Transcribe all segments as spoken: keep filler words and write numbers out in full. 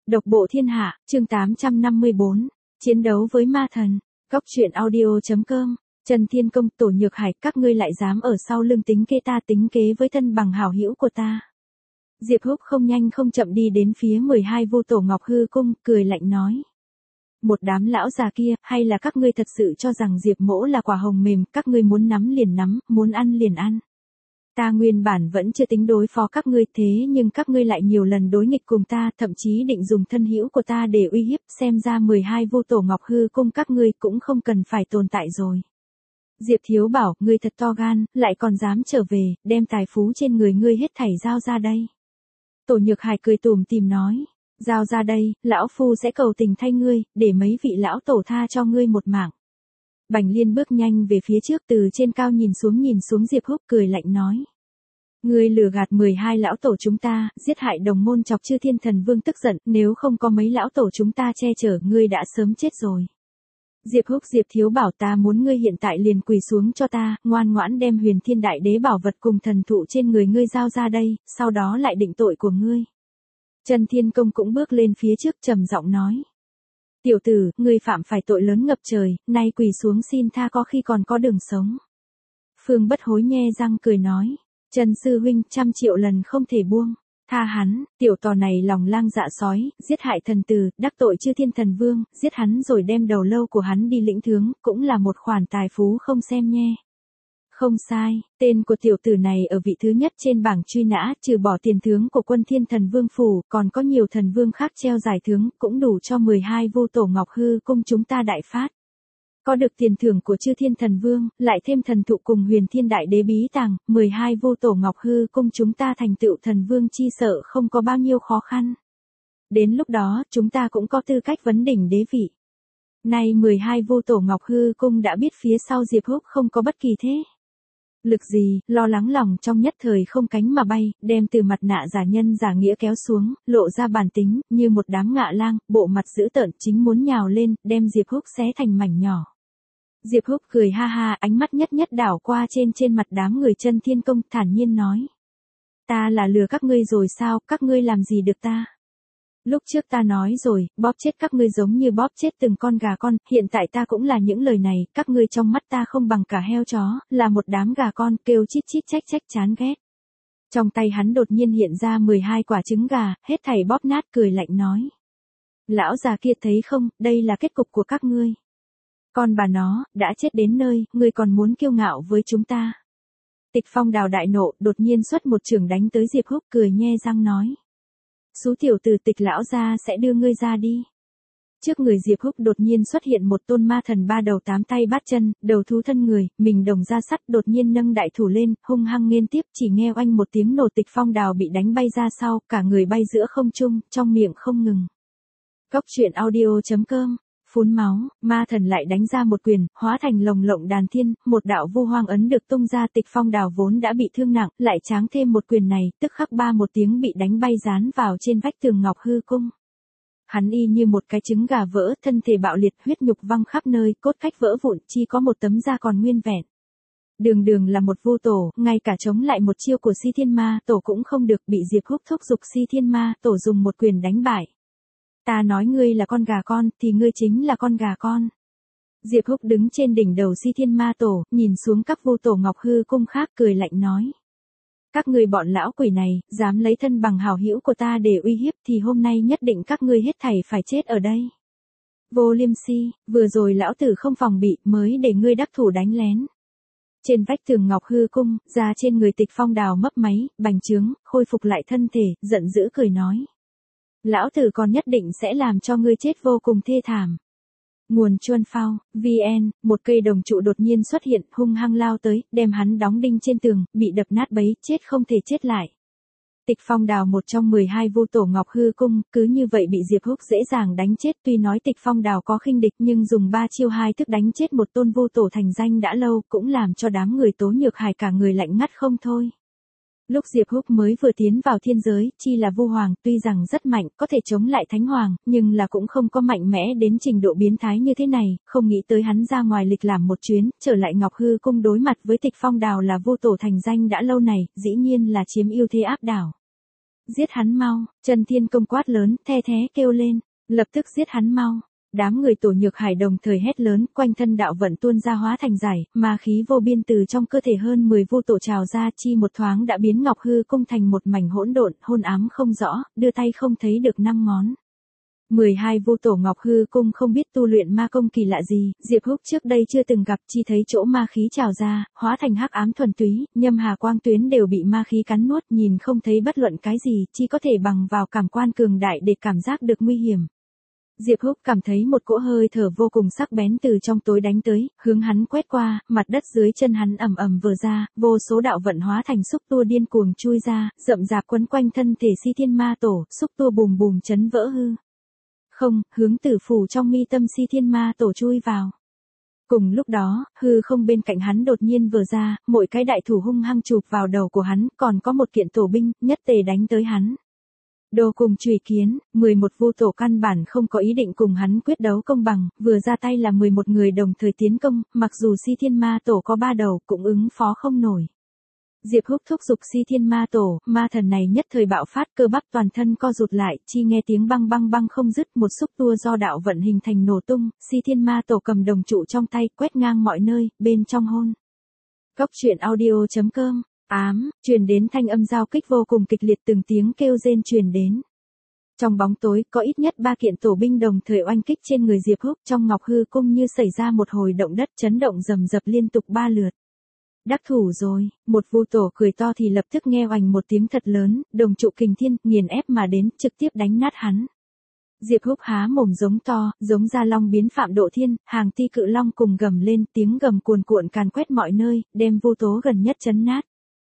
Độc bộ thiên hạ, chương tám trăm năm mươi bốn, chiến đấu với ma thần. Góc truyện audio chấm com. Trần Thiên Công, Tổ Nhược Hải, các ngươi lại dám ở sau lưng tính kế ta, tính kế với thân bằng hảo hữu của ta. Diệp Húc không nhanh không chậm đi đến phía mười hai vô tổ Ngọc Hư Cung, cười lạnh nói: Một đám lão già kia, hay là các ngươi thật sự cho rằng Diệp Mỗ là quả hồng mềm, các ngươi muốn nắm liền nắm, muốn ăn liền ăn. Ta nguyên bản vẫn chưa tính đối phó các ngươi, thế nhưng các ngươi lại nhiều lần đối nghịch cùng ta, thậm chí định dùng thân hữu của ta để uy hiếp, xem ra mười hai vô tổ Ngọc Hư Cung các ngươi cũng không cần phải tồn tại rồi. Diệp Thiếu Bảo, ngươi thật to gan, lại còn dám trở về, đem tài phú trên người ngươi hết thảy giao ra đây. Tổ Nhược Hải cười tủm tỉm nói: Giao ra đây, lão phu sẽ cầu tình thay ngươi, để mấy vị lão tổ tha cho ngươi một mạng. Bành Liên bước nhanh về phía trước, từ trên cao nhìn xuống nhìn xuống Diệp Húc, cười lạnh nói: Ngươi lừa gạt mười hai lão tổ chúng ta, giết hại đồng môn, chọc Chư Thiên Thần Vương tức giận, nếu không có mấy lão tổ chúng ta che chở, ngươi đã sớm chết rồi. Diệp Húc, Diệp Thiếu Bảo, ta muốn ngươi hiện tại liền quỳ xuống cho ta, ngoan ngoãn đem Huyền Thiên Đại Đế bảo vật cùng thần thụ trên người ngươi giao ra đây, sau đó lại định tội của ngươi. Trần Thiên Công cũng bước lên phía trước, trầm giọng nói: Tiểu tử, ngươi phạm phải tội lớn ngập trời, nay quỳ xuống xin tha có khi còn có đường sống. Phương Bất Hối nhe răng cười nói: Trần sư huynh, trăm triệu lần không thể buông, tha hắn, tiểu tò này lòng lang dạ sói, giết hại thần tử, đắc tội Chư Thiên Thần Vương, giết hắn rồi đem đầu lâu của hắn đi lĩnh thướng, cũng là một khoản tài phú không xem nhe. Không sai, tên của tiểu tử này ở vị thứ nhất trên bảng truy nã, trừ bỏ tiền thướng của Quân Thiên Thần Vương phủ, còn có nhiều thần vương khác treo giải thướng, cũng đủ cho mười hai vô tổ Ngọc Hư Cung chúng ta đại phát. Có được tiền thưởng của Chư Thiên Thần Vương, lại thêm thần thụ cùng Huyền Thiên Đại Đế bí tàng, mười hai vô tổ Ngọc Hư Cung chúng ta thành tựu thần vương chi sợ không có bao nhiêu khó khăn. Đến lúc đó, chúng ta cũng có tư cách vấn đỉnh đế vị. Nay mười hai vô tổ Ngọc Hư Cung đã biết phía sau Diệp Húc không có bất kỳ thế lực gì, lo lắng lòng trong nhất thời không cánh mà bay, đem từ mặt nạ giả nhân giả nghĩa kéo xuống, lộ ra bản tính, như một đám ngạ lang, bộ mặt dữ tợn, chính muốn nhào lên, đem Diệp Húc xé thành mảnh nhỏ. Diệp Húc cười ha ha, ánh mắt nhất nhất đảo qua trên trên mặt đám người Trần Thiên Công, thản nhiên nói: Ta là lừa các ngươi rồi sao, các ngươi làm gì được ta? Lúc trước ta nói rồi, bóp chết các ngươi giống như bóp chết từng con gà con, hiện tại ta cũng là những lời này, các ngươi trong mắt ta không bằng cả heo chó, là một đám gà con, kêu chít chít trách trách chán ghét. Trong tay hắn đột nhiên hiện ra mười hai quả trứng gà, hết thảy bóp nát, cười lạnh nói: Lão già kia thấy không, đây là kết cục của các ngươi. Con bà nó, đã chết đến nơi, ngươi còn muốn kiêu ngạo với chúng ta. Tịch Phong Đào đại nộ, đột nhiên xuất một chưởng đánh tới Diệp Húc, cười nhe răng nói: Xú tiểu tử, Tịch lão gia sẽ đưa ngươi ra đi. Trước người Diệp Húc đột nhiên xuất hiện một tôn ma thần ba đầu tám tay bát chân, đầu thú thân người, mình đồng ra sắt, đột nhiên nâng đại thủ lên, hung hăng nghênh tiếp, chỉ nghe oanh một tiếng nổ, Tịch Phong Đào bị đánh bay ra sau, cả người bay giữa không trung, trong miệng không ngừng. Góc truyện audio chấm com. Phun máu, ma thần lại đánh ra một quyền, hóa thành lồng lộng đàn thiên, một đạo vu hoang ấn được tung ra. Tịch Phong Đào vốn đã bị thương nặng, lại tráng thêm một quyền này, tức khắc ba một tiếng bị đánh bay dán vào trên vách tường Ngọc Hư Cung. Hắn y như một cái trứng gà vỡ, thân thể bạo liệt, huyết nhục văng khắp nơi, cốt cách vỡ vụn, chỉ có một tấm da còn nguyên vẹn. Đường đường là một vô tổ, ngay cả chống lại một chiêu của Si Thiên Ma Tổ cũng không được, bị Diệp Húc thúc giục Si Thiên Ma Tổ dùng một quyền đánh bại. Ta nói ngươi là con gà con, thì ngươi chính là con gà con. Diệp Húc đứng trên đỉnh đầu Si Thiên Ma Tổ, nhìn xuống các vô tổ Ngọc Hư Cung khác, cười lạnh nói: Các ngươi bọn lão quỷ này, dám lấy thân bằng hảo hữu của ta để uy hiếp, thì hôm nay nhất định các ngươi hết thảy phải chết ở đây. Vô Liêm Si, vừa rồi lão tử không phòng bị, mới để ngươi đắc thủ đánh lén. Trên vách tường Ngọc Hư Cung, da trên người Tịch Phong Đào mấp máy, bành trướng, khôi phục lại thân thể, giận dữ cười nói: Lão tử còn nhất định sẽ làm cho ngươi chết vô cùng thê thảm. Nguồn Chuân Phao, vê en, một cây đồng trụ đột nhiên xuất hiện, hung hăng lao tới, đem hắn đóng đinh trên tường, bị đập nát bấy, chết không thể chết lại. Tịch Phong Đào, một trong mười hai vô tổ Ngọc Hư Cung, cứ như vậy bị Diệp Húc dễ dàng đánh chết. Tuy nói Tịch Phong Đào có khinh địch, nhưng dùng ba chiêu hai thức đánh chết một tôn vô tổ thành danh đã lâu, cũng làm cho đám người Tố Nhược Hải cả người lạnh ngắt không thôi. Lúc Diệp Húc mới vừa tiến vào thiên giới, chi là Vu Hoàng, tuy rằng rất mạnh, có thể chống lại Thánh Hoàng, nhưng là cũng không có mạnh mẽ đến trình độ biến thái như thế này, không nghĩ tới hắn ra ngoài lịch làm một chuyến, trở lại Ngọc Hư Cung đối mặt với Tịch Phong Đào là vô tổ thành danh đã lâu này, dĩ nhiên là chiếm ưu thế áp đảo. Giết hắn mau, Chân Thiên Công quát lớn, the thé kêu lên, lập tức giết hắn mau. Đám người Tổ Nhược Hải đồng thời hét lớn, quanh thân đạo vận tuôn ra hóa thành giải, ma khí vô biên từ trong cơ thể hơn mười vu tổ trào ra, chi một thoáng đã biến Ngọc Hư Cung thành một mảnh hỗn độn, hôn ám không rõ, đưa tay không thấy được năm ngón. mười hai vu tổ Ngọc Hư Cung không biết tu luyện ma công kỳ lạ gì, Diệp Húc trước đây chưa từng gặp, chi thấy chỗ ma khí trào ra, hóa thành hắc ám thuần túy, nhâm hà quang tuyến đều bị ma khí cắn nuốt, nhìn không thấy bất luận cái gì, chỉ có thể bằng vào cảm quan cường đại để cảm giác được nguy hiểm. Diệp Húc cảm thấy một cỗ hơi thở vô cùng sắc bén từ trong tối đánh tới, hướng hắn quét qua, mặt đất dưới chân hắn ầm ầm vỡ ra, vô số đạo vận hóa thành xúc tua điên cuồng chui ra, rậm rạp quấn quanh thân thể Si Thiên Ma Tổ, xúc tua bùm bùm chấn vỡ hư. Không, hướng tử phủ trong mi tâm Si Thiên Ma Tổ chui vào. Cùng lúc đó, hư không bên cạnh hắn đột nhiên vỡ ra, mỗi cái đại thủ hung hăng chụp vào đầu của hắn, còn có một kiện tổ binh, nhất tề đánh tới hắn. Đồ cùng chùy kiến, mười một vu tổ căn bản không có ý định cùng hắn quyết đấu công bằng, vừa ra tay là mười một người đồng thời tiến công, mặc dù Si Thiên Ma Tổ có ba đầu cũng ứng phó không nổi. Diệp Húc thúc giục Si Thiên Ma Tổ, ma thần này nhất thời bạo phát, cơ bắp toàn thân co rụt lại, chi nghe tiếng băng băng băng không dứt, một xúc tua do đạo vận hình thành nổ tung, Si Thiên Ma Tổ cầm đồng trụ trong tay, quét ngang mọi nơi, bên trong hôn. Cốc truyện audio chấm com. Ám, truyền đến thanh âm giao kích vô cùng kịch liệt, từng tiếng kêu rên truyền đến. Trong bóng tối, có ít nhất ba kiện tổ binh đồng thời oanh kích trên người Diệp Húc, trong Ngọc Hư Cung như xảy ra một hồi động đất, chấn động rầm rập liên tục ba lượt. Đắc thủ rồi, một vu tổ cười to thì lập tức nghe oành một tiếng thật lớn, đồng trụ kình thiên, nghiền ép mà đến, trực tiếp đánh nát hắn. Diệp Húc há mồm giống to, giống ra long biến Phạm Độ Thiên, hàng ti cự long cùng gầm lên, tiếng gầm cuồn cuộn càn quét mọi nơi, đem vu tố gần nhất chấn nát.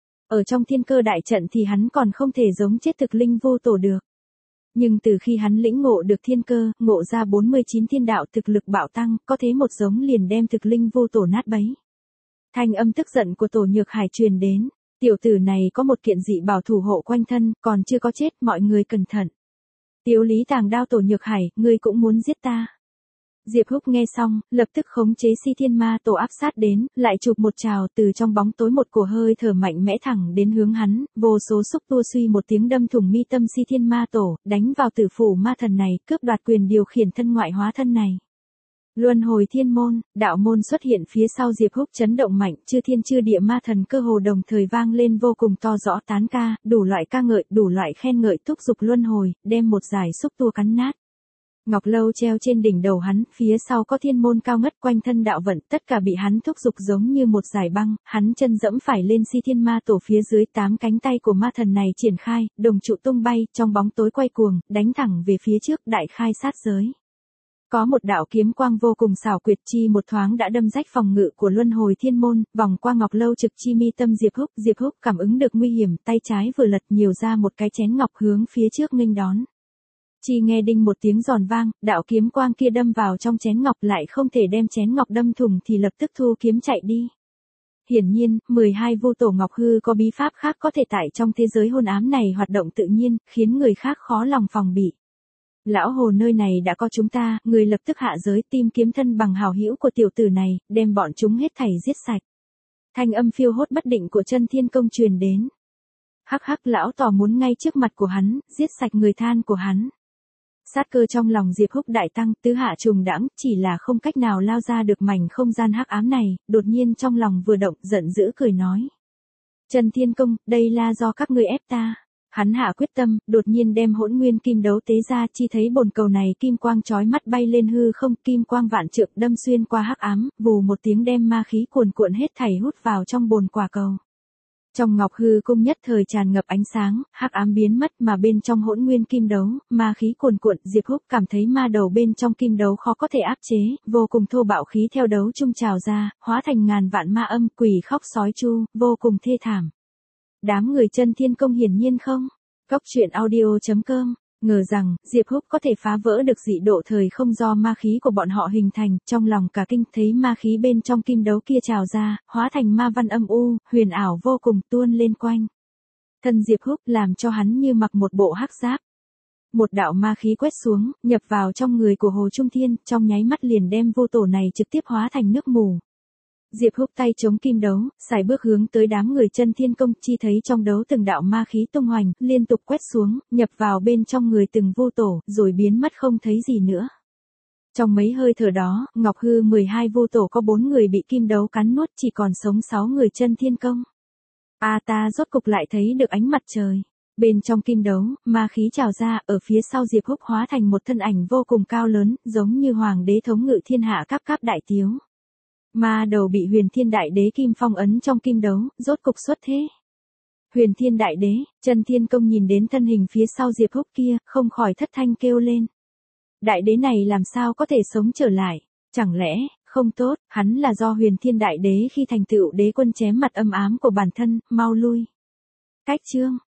Ở trong thiên cơ đại trận thì hắn còn không thể giống chết thực linh vô tổ được. Nhưng từ khi hắn lĩnh ngộ được thiên cơ, ngộ ra bốn mươi chín thiên đạo, thực lực bạo tăng, có thế một giống liền đem thực linh vô tổ nát bấy. Thanh âm tức giận của Tổ Nhược Hải truyền đến, tiểu tử này có một kiện dị bảo thủ hộ quanh thân, còn chưa có chết, mọi người cẩn thận. Tiếu lý tàng đao Tổ Nhược Hải, ngươi cũng muốn giết ta. Diệp Húc nghe xong, lập tức khống chế Si Thiên Ma Tổ áp sát đến, lại chụp một trào, từ trong bóng tối một cổ hơi thở mạnh mẽ thẳng đến hướng hắn, vô số xúc tua suy một tiếng đâm thủng mi tâm Si Thiên Ma Tổ, đánh vào tử phủ ma thần này, cướp đoạt quyền điều khiển thân ngoại hóa thân này. Luân hồi thiên môn, đạo môn xuất hiện phía sau Diệp Húc, chấn động mạnh, chư thiên chư địa ma thần cơ hồ đồng thời vang lên vô cùng to rõ tán ca, đủ loại ca ngợi, đủ loại khen ngợi thúc giục luân hồi, đem một dải xúc tua cắn nát. Ngọc lâu treo trên đỉnh đầu hắn, phía sau có thiên môn cao ngất, quanh thân đạo vận, tất cả bị hắn thúc giục giống như một dải băng, hắn chân dẫm phải lên Si Thiên Ma Tổ phía dưới, tám cánh tay của ma thần này triển khai, đồng trụ tung bay, trong bóng tối quay cuồng, đánh thẳng về phía trước, đại khai sát giới. Có một đạo kiếm quang vô cùng xảo quyệt, chi một thoáng đã đâm rách phòng ngự của luân hồi thiên môn, vòng qua Ngọc lâu trực chi mi tâm Diệp Húc, Diệp Húc cảm ứng được nguy hiểm, tay trái vừa lật nhiều ra một cái chén ngọc hướng phía trước nghênh đón. Chi nghe đinh một tiếng giòn vang, đạo kiếm quang kia đâm vào trong chén ngọc, lại không thể đem chén ngọc đâm thủng thì lập tức thu kiếm chạy đi. Hiển nhiên, mười hai vu tổ Ngọc Hư có bí pháp khác có thể tại trong thế giới hôn ám này hoạt động tự nhiên, khiến người khác khó lòng phòng bị. Lão hồ nơi này đã có chúng ta, người lập tức hạ giới tìm kiếm thân bằng hảo hữu của tiểu tử này, đem bọn chúng hết thảy giết sạch. Thanh âm phiêu hốt bất định của Chân Thiên Công truyền đến. Hắc hắc, lão tỏ muốn ngay trước mặt của hắn, giết sạch người than của hắn. Sát cơ trong lòng Diệp Húc đại tăng, tứ hạ trùng đãng, chỉ là không cách nào lao ra được mảnh không gian hắc ám này, đột nhiên trong lòng vừa động, giận dữ cười nói. Chân Thiên Công, đây là do các ngươi ép ta. Hắn hạ quyết tâm, đột nhiên đem hỗn nguyên kim đấu tế ra, chi thấy bồn cầu này kim quang chói mắt bay lên hư không, kim quang vạn trượng đâm xuyên qua hắc ám, vù một tiếng đem ma khí cuồn cuộn hết thảy hút vào trong bồn quả cầu. Trong Ngọc Hư Cung nhất thời tràn ngập ánh sáng, hắc ám biến mất, mà bên trong hỗn nguyên kim đấu, ma khí cuồn cuộn, Diệp Húc cảm thấy ma đầu bên trong kim đấu khó có thể áp chế, vô cùng thô bạo khí theo đấu trung trào ra, hóa thành ngàn vạn ma âm, quỷ khóc sói chu, vô cùng thê thảm. Đám người Chân Thiên Công hiển nhiên không. Cốc truyện audio chấm com, ngờ rằng, Diệp Húc có thể phá vỡ được dị độ thời không do ma khí của bọn họ hình thành, trong lòng cả kinh thấy ma khí bên trong kim đấu kia trào ra, hóa thành ma văn âm u, huyền ảo vô cùng tuôn lên quanh. Thân Diệp Húc làm cho hắn như mặc một bộ hắc giáp. Một đạo ma khí quét xuống, nhập vào trong người của Hồ Trung Thiên, trong nháy mắt liền đem vô tổ này trực tiếp hóa thành nước mù. Diệp Húc tay chống kim đấu, xài bước hướng tới đám người Chân Thiên Công, chi thấy trong đấu từng đạo ma khí tung hoành, liên tục quét xuống, nhập vào bên trong người từng vô tổ, rồi biến mất không thấy gì nữa. Trong mấy hơi thở đó, Ngọc Hư mười hai vô tổ có bốn người bị kim đấu cắn nuốt, chỉ còn sống sáu người Chân Thiên Công. A ta rốt cục lại thấy được ánh mặt trời. Bên trong kim đấu, ma khí trào ra, ở phía sau Diệp Húc hóa thành một thân ảnh vô cùng cao lớn, giống như hoàng đế thống ngự thiên hạ cáp cáp đại tiếu. Ma đầu bị Huyền Thiên Đại Đế kim phong ấn trong kim đấu, rốt cục xuất thế. Huyền Thiên Đại Đế, Chân Thiên Công nhìn đến thân hình phía sau Diệp Húc kia, không khỏi thất thanh kêu lên. Đại đế này làm sao có thể sống trở lại? Chẳng lẽ, không tốt, hắn là do Huyền Thiên Đại Đế khi thành tựu đế quân chém mặt âm ám của bản thân, mau lui. Cách chương